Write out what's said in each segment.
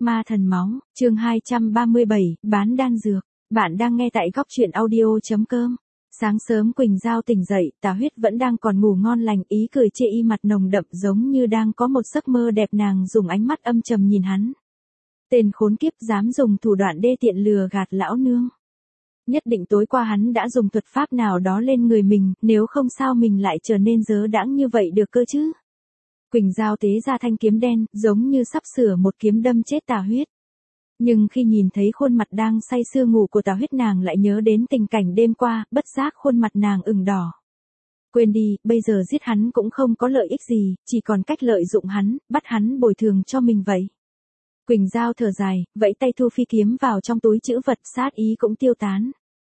Ma thần máu, chương 237, bán đan dược. Bạn đang nghe tại góc truyện audio.com. Sáng sớm Quỳnh Giao tỉnh dậy, Tà Huyết vẫn đang còn ngủ ngon lành, ý cười chê y mặt nồng đậm giống như đang có một giấc mơ đẹp. Nàng dùng ánh mắt âm trầm nhìn hắn. Tên khốn kiếp dám dùng thủ đoạn đê tiện lừa gạt lão nương. Nhất định tối qua hắn đã dùng thuật pháp nào đó lên người mình, nếu không sao mình lại trở nên dớ đãng như vậy được cơ chứ. Quỳnh Giao tế ra thanh kiếm đen, giống như sắp sửa một kiếm đâm chết Tà Huyết. Nhưng khi nhìn thấy khuôn mặt đang say sưa ngủ của Tà Huyết, nàng lại nhớ đến tình cảnh đêm qua, bất giác khuôn mặt nàng ửng đỏ. Quên đi, bây giờ giết hắn cũng không có lợi ích gì, chỉ còn cách lợi dụng hắn, bắt hắn bồi thường cho mình vậy. Quỳnh Giao thở dài, vẫy tay thu phi kiếm vào trong túi trữ vật, sát ý cũng tiêu tán.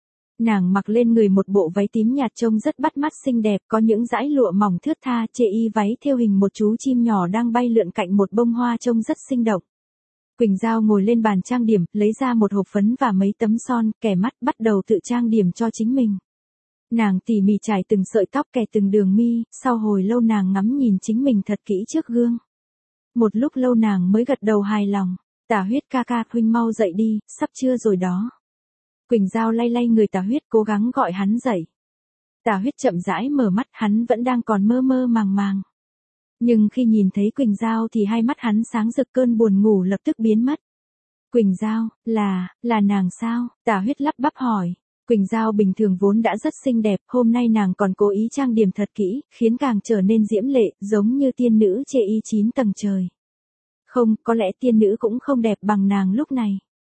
Nàng mặc lên người một bộ váy tím nhạt trông rất bắt mắt xinh đẹp, có những dải lụa mỏng thướt tha, chê y váy thêu hình một chú chim nhỏ đang bay lượn cạnh một bông hoa trông rất sinh động. Quỳnh Giao ngồi lên bàn trang điểm, lấy ra một hộp phấn và mấy tấm son, kẻ mắt, bắt đầu tự trang điểm cho chính mình. Nàng tỉ mỉ chải từng sợi tóc, kẻ từng đường mi, sau hồi lâu nàng ngắm nhìn chính mình thật kỹ trước gương. Một lúc lâu nàng mới gật đầu hài lòng. Tà Huyết ca ca, huynh mau dậy đi, sắp trưa rồi đó. Quỳnh Giao lay lay người Tà Huyết, cố gắng gọi hắn dậy. Tà Huyết chậm rãi mở mắt, hắn vẫn đang còn mơ mơ màng màng. Nhưng khi nhìn thấy Quỳnh Giao thì hai mắt hắn sáng rực, cơn buồn ngủ lập tức biến mất. Quỳnh Giao, là nàng sao? Tà Huyết lắp bắp hỏi. Quỳnh Giao bình thường vốn đã rất xinh đẹp, hôm nay nàng còn cố ý trang điểm thật kỹ, khiến càng trở nên diễm lệ, giống như tiên nữ chê y 9 tầng trời. Không, có lẽ tiên nữ cũng không đẹp bằng nàng lúc này.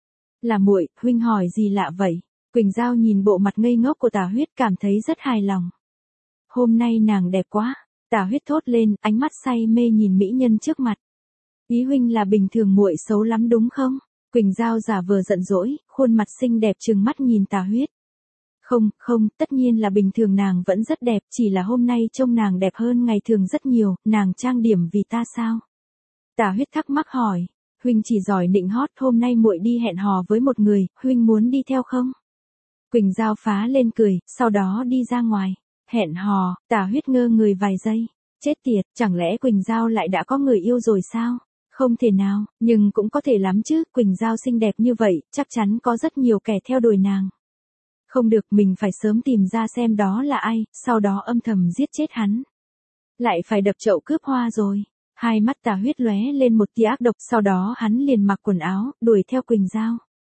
Là muội, huynh hỏi gì lạ vậy? Quỳnh Giao nhìn bộ mặt ngây ngốc của Tà Huyết, cảm thấy rất hài lòng. Hôm nay nàng đẹp quá. Tà Huyết thốt lên, ánh mắt say mê nhìn mỹ nhân trước mặt. Ý huynh là bình thường muội xấu lắm đúng không? Quỳnh Giao giả vờ giận dỗi, khuôn mặt xinh đẹp trừng mắt nhìn Tà Huyết. Không, tất nhiên là bình thường, nàng vẫn rất đẹp, chỉ là hôm nay trông nàng đẹp hơn ngày thường rất nhiều, nàng trang điểm vì ta sao? Tà Huyết thắc mắc hỏi. Huynh chỉ giỏi nịnh hót, hôm nay muội đi hẹn hò với một người, huynh muốn đi theo không? Quỳnh Giao phá lên cười, sau đó đi ra ngoài. Hẹn hò? Tà Huyết ngơ người vài giây. Chết tiệt, chẳng lẽ Quỳnh Giao lại đã có người yêu rồi sao? Không thể nào, nhưng cũng có thể lắm chứ, Quỳnh Giao xinh đẹp như vậy, chắc chắn có rất nhiều kẻ theo đuổi nàng. Không được, mình phải sớm tìm ra xem đó là ai, sau đó âm thầm giết chết hắn. Lại phải đập chậu cướp hoa rồi. Hai mắt Tà Huyết lóe lên một tia ác độc, sau đó hắn liền mặc quần áo, đuổi theo Quỳnh Giao.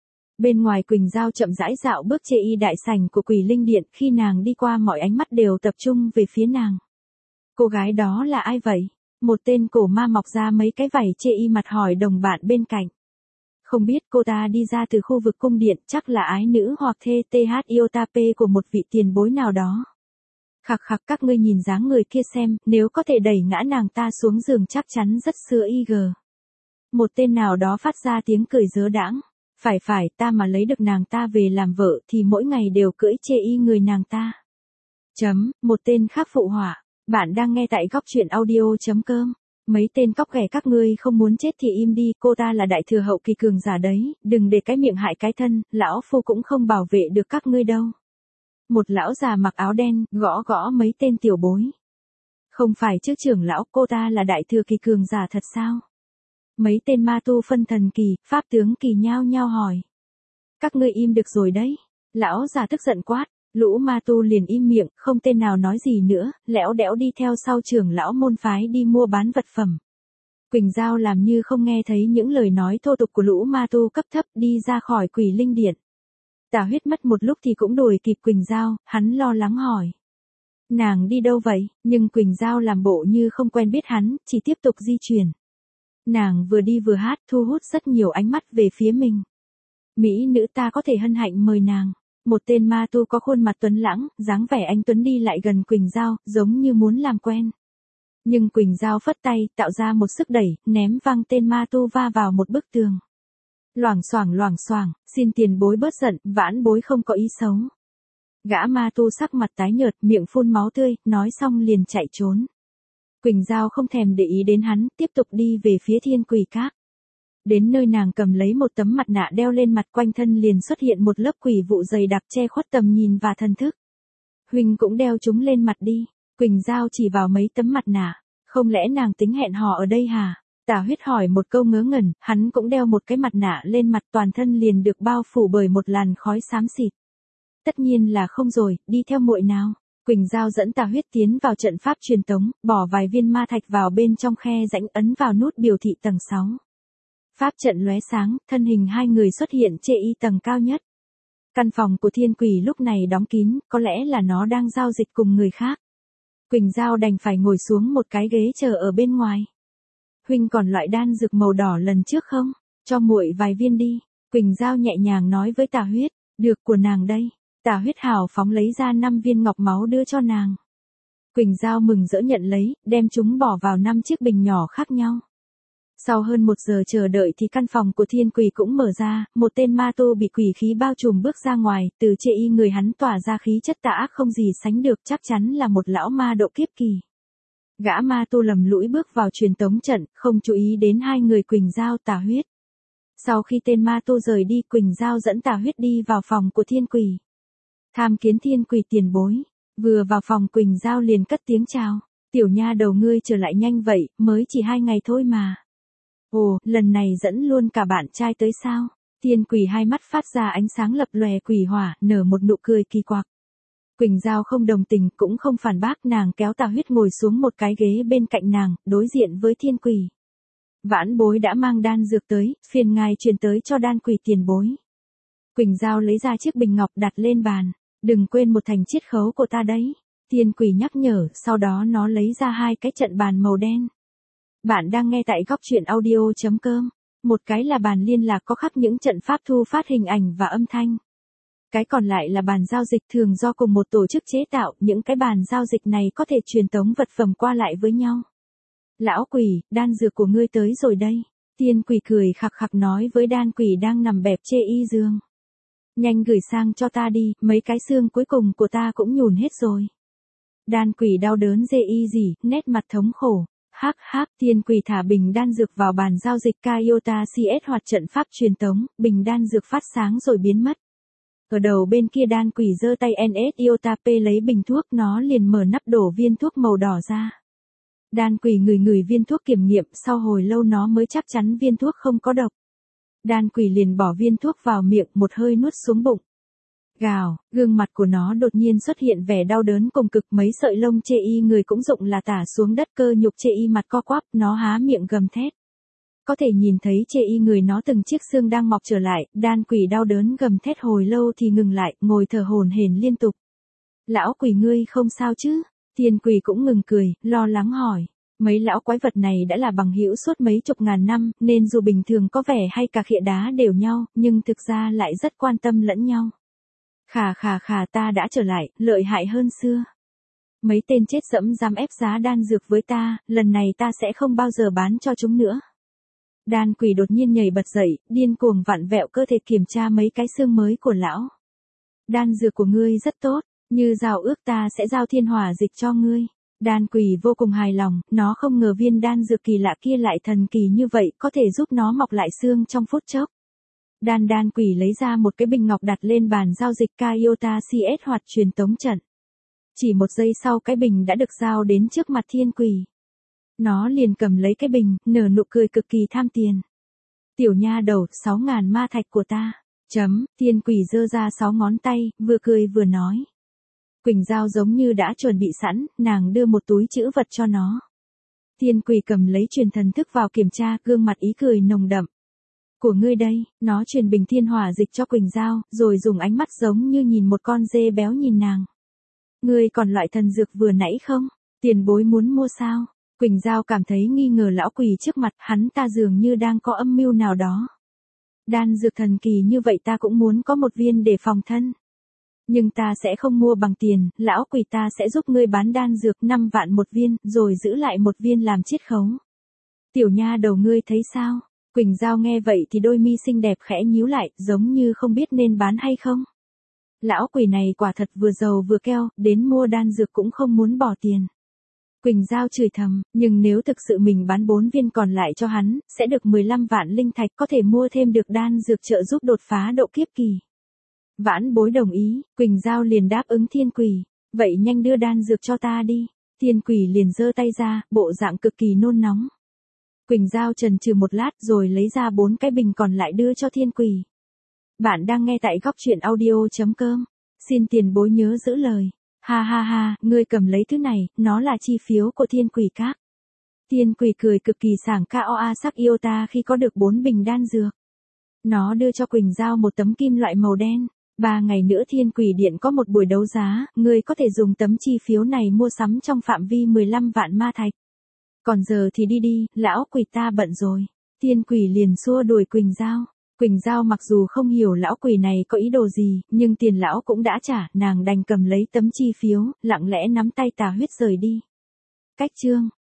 Bên ngoài Quỳnh Giao chậm rãi dạo bước chê y đại sảnh của Quỷ Linh Điện, khi nàng đi qua mọi ánh mắt đều tập trung về phía nàng. Cô gái đó là ai vậy? Một tên cổ ma mọc ra mấy cái vảy chê y mặt hỏi đồng bạn bên cạnh. Không biết, cô ta đi ra từ khu vực cung điện, chắc là ái nữ hoặc thê TH Iotape của một vị tiền bối nào đó. Khặc khặc, các ngươi nhìn dáng người kia xem, nếu có thể đẩy ngã nàng ta xuống giường chắc chắn rất xưa IG. Một tên nào đó phát ra tiếng cười dớ đãng. Phải, ta mà lấy được nàng ta về làm vợ thì mỗi ngày đều cưỡi chê y người nàng ta. Một tên khác phụ họa. Bạn đang nghe tại góc truyện audio.com. Mấy tên cóc ghẻ các ngươi không muốn chết thì im đi, cô ta là đại thừa hậu kỳ cường giả đấy, đừng để cái miệng hại cái thân, lão phu cũng không bảo vệ được các ngươi đâu. Một lão già mặc áo đen, gõ mấy tên tiểu bối. Không phải chứ trưởng lão, cô ta là đại thừa kỳ cường giả thật sao? Mấy tên ma tu phân thần kỳ, pháp tướng kỳ nhao nhao hỏi. Các ngươi im được rồi đấy. Lão già tức giận quát, lũ ma tu liền im miệng, không tên nào nói gì nữa, lẽo đẽo đi theo sau trưởng lão môn phái đi mua bán vật phẩm. Quỳnh Giao làm như không nghe thấy những lời nói thô tục của lũ ma tu cấp thấp, đi ra khỏi Quỷ Linh Điện. Tà Huyết mất một lúc thì cũng đuổi kịp Quỳnh Giao, hắn lo lắng hỏi. Nàng đi đâu vậy? Nhưng Quỳnh Giao làm bộ như không quen biết hắn, chỉ tiếp tục di chuyển. Nàng vừa đi vừa hát, thu hút rất nhiều ánh mắt về phía mình. Mỹ nữ, ta có thể hân hạnh mời nàng. Một tên ma tu có khuôn mặt tuấn lãng, dáng vẻ anh tuấn đi lại gần Quỳnh Giao, giống như muốn làm quen. Nhưng Quỳnh Giao phất tay, tạo ra một sức đẩy, ném văng tên ma tu va vào một bức tường. Loảng xoảng, xin tiền bối bớt giận, vãn bối không có ý xấu. Gã ma tu sắc mặt tái nhợt, miệng phun máu tươi, nói xong liền chạy trốn. Quỳnh Giao không thèm để ý đến hắn, tiếp tục đi về phía Thiên Quỷ Các. Đến nơi nàng cầm lấy một tấm mặt nạ đeo lên mặt, quanh thân liền xuất hiện một lớp quỷ vụ dày đặc che khuất tầm nhìn và thần thức. Huynh cũng đeo chúng lên mặt đi. Quỳnh Giao chỉ vào mấy tấm mặt nạ. Không lẽ nàng tính hẹn hò ở đây hả? Tả Huyết hỏi một câu ngớ ngẩn, hắn cũng đeo một cái mặt nạ lên mặt, toàn thân liền được bao phủ bởi một làn khói xám xịt. Tất nhiên là không rồi, đi theo muội nào. Quỳnh Giao dẫn Tả Huyết tiến vào trận pháp truyền tống, bỏ vài viên ma thạch vào bên trong khe rãnh, ấn vào nút biểu thị tầng 6. Pháp trận lóe sáng, thân hình hai người xuất hiện trên tầng cao nhất. Căn phòng của Thiên Quỷ lúc này đóng kín, có lẽ là nó đang giao dịch cùng người khác. Quỳnh Giao đành phải ngồi xuống một cái ghế chờ ở bên ngoài. Huynh còn loại đan dược màu đỏ lần trước không? Cho muội vài viên đi. Quỳnh Giao nhẹ nhàng nói với Tả Huyết, được của nàng đây. Tả Huyết hào phóng lấy ra 5 viên ngọc máu đưa cho nàng. Quỳnh Giao mừng rỡ nhận lấy, đem chúng bỏ vào 5 chiếc bình nhỏ khác nhau. Sau hơn 1 giờ chờ đợi thì căn phòng của Thiên Quỷ cũng mở ra, một tên ma tu bị quỷ khí bao trùm bước ra ngoài, từ trên người hắn tỏa ra khí chất tà ác không gì sánh được, chắc chắn là một lão ma độ kiếp kỳ. Gã ma tu lầm lũi bước vào truyền tống trận, không chú ý đến hai người Quỳnh Giao, Tả Huyết. Sau khi tên ma tu rời đi, Quỳnh Giao dẫn Tả Huyết đi vào phòng của Thiên Quỷ. Tham kiến Thiên Quỷ tiền bối. Vừa vào phòng Quỳnh Giao liền cất tiếng chào. Tiểu nha đầu ngươi trở lại nhanh vậy, mới chỉ 2 ngày thôi mà. Ồ, lần này dẫn luôn cả bạn trai tới sao? Thiên Quỷ hai mắt phát ra ánh sáng lập lòe quỷ hỏa, nở một nụ cười kỳ quặc. Quỳnh Giao không đồng tình, cũng không phản bác, nàng kéo Tả Huyết ngồi xuống một cái ghế bên cạnh nàng, đối diện với Thiên Quỷ. Vãn bối đã mang đan dược tới, phiền ngài truyền tới cho đan quỷ tiền bối. Quỳnh Giao lấy ra chiếc bình ngọc đặt lên bàn. Đừng quên một thành chiết khấu của ta đấy. Thiên Quỷ nhắc nhở, sau đó nó lấy ra 2 cái trận bàn màu đen. Bạn đang nghe tại góc truyện audio.com. Một cái là bàn liên lạc có khắc những trận pháp thu phát hình ảnh và âm thanh. Cái còn lại là bàn giao dịch thường do cùng một tổ chức chế tạo, những cái bàn giao dịch này có thể truyền tống vật phẩm qua lại với nhau. Lão quỷ, đan dược của ngươi tới rồi đây. Thiên Quỷ cười khặc khặc nói với đan quỷ đang nằm bẹp trên giường. Nhanh gửi sang cho ta đi, mấy cái xương cuối cùng của ta cũng nhùn hết rồi. Đan quỷ đau đớn gì, nét mặt thống khổ. Hắc, Thiên Quỷ thả bình đan dược vào bàn giao dịch Kaiota CS hoặc trận pháp truyền tống, bình đan dược phát sáng rồi biến mất. Ở đầu bên kia đan quỷ giơ tay NS Iota P lấy bình thuốc, nó liền mở nắp đổ viên thuốc màu đỏ ra. Đan quỷ ngửi viên thuốc kiểm nghiệm, sau hồi lâu nó mới chắc chắn viên thuốc không có độc. Đan quỷ liền bỏ viên thuốc vào miệng, một hơi nuốt xuống bụng. Gào, gương mặt của nó đột nhiên xuất hiện vẻ đau đớn cùng cực, mấy sợi lông chê người cũng rụng là tả xuống đất, cơ nhục chê mặt co quắp, nó há miệng gầm thét. Có thể nhìn thấy chê người nó từng chiếc xương đang mọc trở lại, đan quỷ đau đớn gầm thét hồi lâu thì ngừng lại, ngồi thở hổn hển liên tục. Lão quỷ ngươi không sao chứ? Thiên Quỷ cũng ngừng cười, lo lắng hỏi. Mấy lão quái vật này đã là bằng hữu suốt mấy chục ngàn năm, nên dù bình thường có vẻ hay cà khịa đá đều nhau, nhưng thực ra lại rất quan tâm lẫn nhau. Khà, ta đã trở lại, lợi hại hơn xưa. Mấy tên chết dẫm dám ép giá đan dược với ta, lần này ta sẽ không bao giờ bán cho chúng nữa. Đan quỷ đột nhiên nhảy bật dậy, điên cuồng vặn vẹo cơ thể kiểm tra mấy cái xương mới của lão. Đan dược của ngươi rất tốt, như giao ước ta sẽ giao thiên hỏa dịch cho ngươi. Đan quỷ vô cùng hài lòng, nó không ngờ viên đan dược kỳ lạ kia lại thần kỳ như vậy, có thể giúp nó mọc lại xương trong phút chốc. Đan quỷ lấy ra một cái bình ngọc đặt lên bàn giao dịch Kaiota CS hoặc truyền tống trận. Chỉ 1 giây sau cái bình đã được giao đến trước mặt Thiên Quỷ. Nó liền cầm lấy cái bình, nở nụ cười cực kỳ tham tiền. Tiểu nha đầu, 6.000 ma thạch của ta. Thiên Quỷ giơ ra 6 ngón tay, vừa cười vừa nói. Quỳnh Giao giống như đã chuẩn bị sẵn, nàng đưa một túi trữ vật cho nó. Thiên Quỷ cầm lấy truyền thần thức vào kiểm tra, gương mặt ý cười nồng đậm. Của ngươi đây, nó truyền bình thiên hỏa dịch cho Quỳnh Giao, rồi dùng ánh mắt giống như nhìn một con dê béo nhìn nàng. Ngươi còn loại thần dược vừa nãy không? Tiền bối muốn mua sao? Quỳnh Giao cảm thấy nghi ngờ lão quỷ trước mặt, hắn ta dường như đang có âm mưu nào đó. Đan dược thần kỳ như vậy ta cũng muốn có một viên để phòng thân. Nhưng ta sẽ không mua bằng tiền, lão quỷ, ta sẽ giúp ngươi bán đan dược 5 vạn một viên, rồi giữ lại 1 viên làm chiết khấu. Tiểu nha đầu ngươi thấy sao? Quỳnh Giao nghe vậy thì đôi mi xinh đẹp khẽ nhíu lại, giống như không biết nên bán hay không. Lão quỷ này quả thật vừa giàu vừa keo, đến mua đan dược cũng không muốn bỏ tiền. Quỳnh Giao chửi thầm, nhưng nếu thực sự mình bán 4 viên còn lại cho hắn, sẽ được 15 vạn linh thạch, có thể mua thêm được đan dược trợ giúp đột phá độ kiếp kỳ. Vãn bối đồng ý, Quỳnh Giao liền đáp ứng Thiên Quỷ. Vậy nhanh đưa đan dược cho ta đi. Thiên Quỷ liền giơ tay ra, bộ dạng cực kỳ nôn nóng. Quỳnh Giao chần chừ một lát rồi lấy ra 4 cái bình còn lại đưa cho Thiên Quỷ. Bạn đang nghe tại góc truyện audio.com. Xin tiền bối nhớ giữ lời. Ha ha ha, ngươi cầm lấy thứ này, nó là chi phiếu của Thiên Quỷ Các. Thiên Quỷ cười cực kỳ sảng KOA sắc yêu ta khi có được 4 bình đan dược. Nó đưa cho Quỳnh Giao một tấm kim loại màu đen. 3 ngày nữa Thiên Quỷ Điện có một buổi đấu giá, ngươi có thể dùng tấm chi phiếu này mua sắm trong phạm vi 15 vạn ma thạch. Còn giờ thì đi đi, lão quỷ ta bận rồi. Thiên Quỷ liền xua đuổi Quỳnh Giao. Quỳnh Giao mặc dù không hiểu lão quỷ này có ý đồ gì, nhưng tiền lão cũng đã trả, nàng đành cầm lấy tấm chi phiếu, lặng lẽ nắm tay Tà Huyết rời đi. Cách chương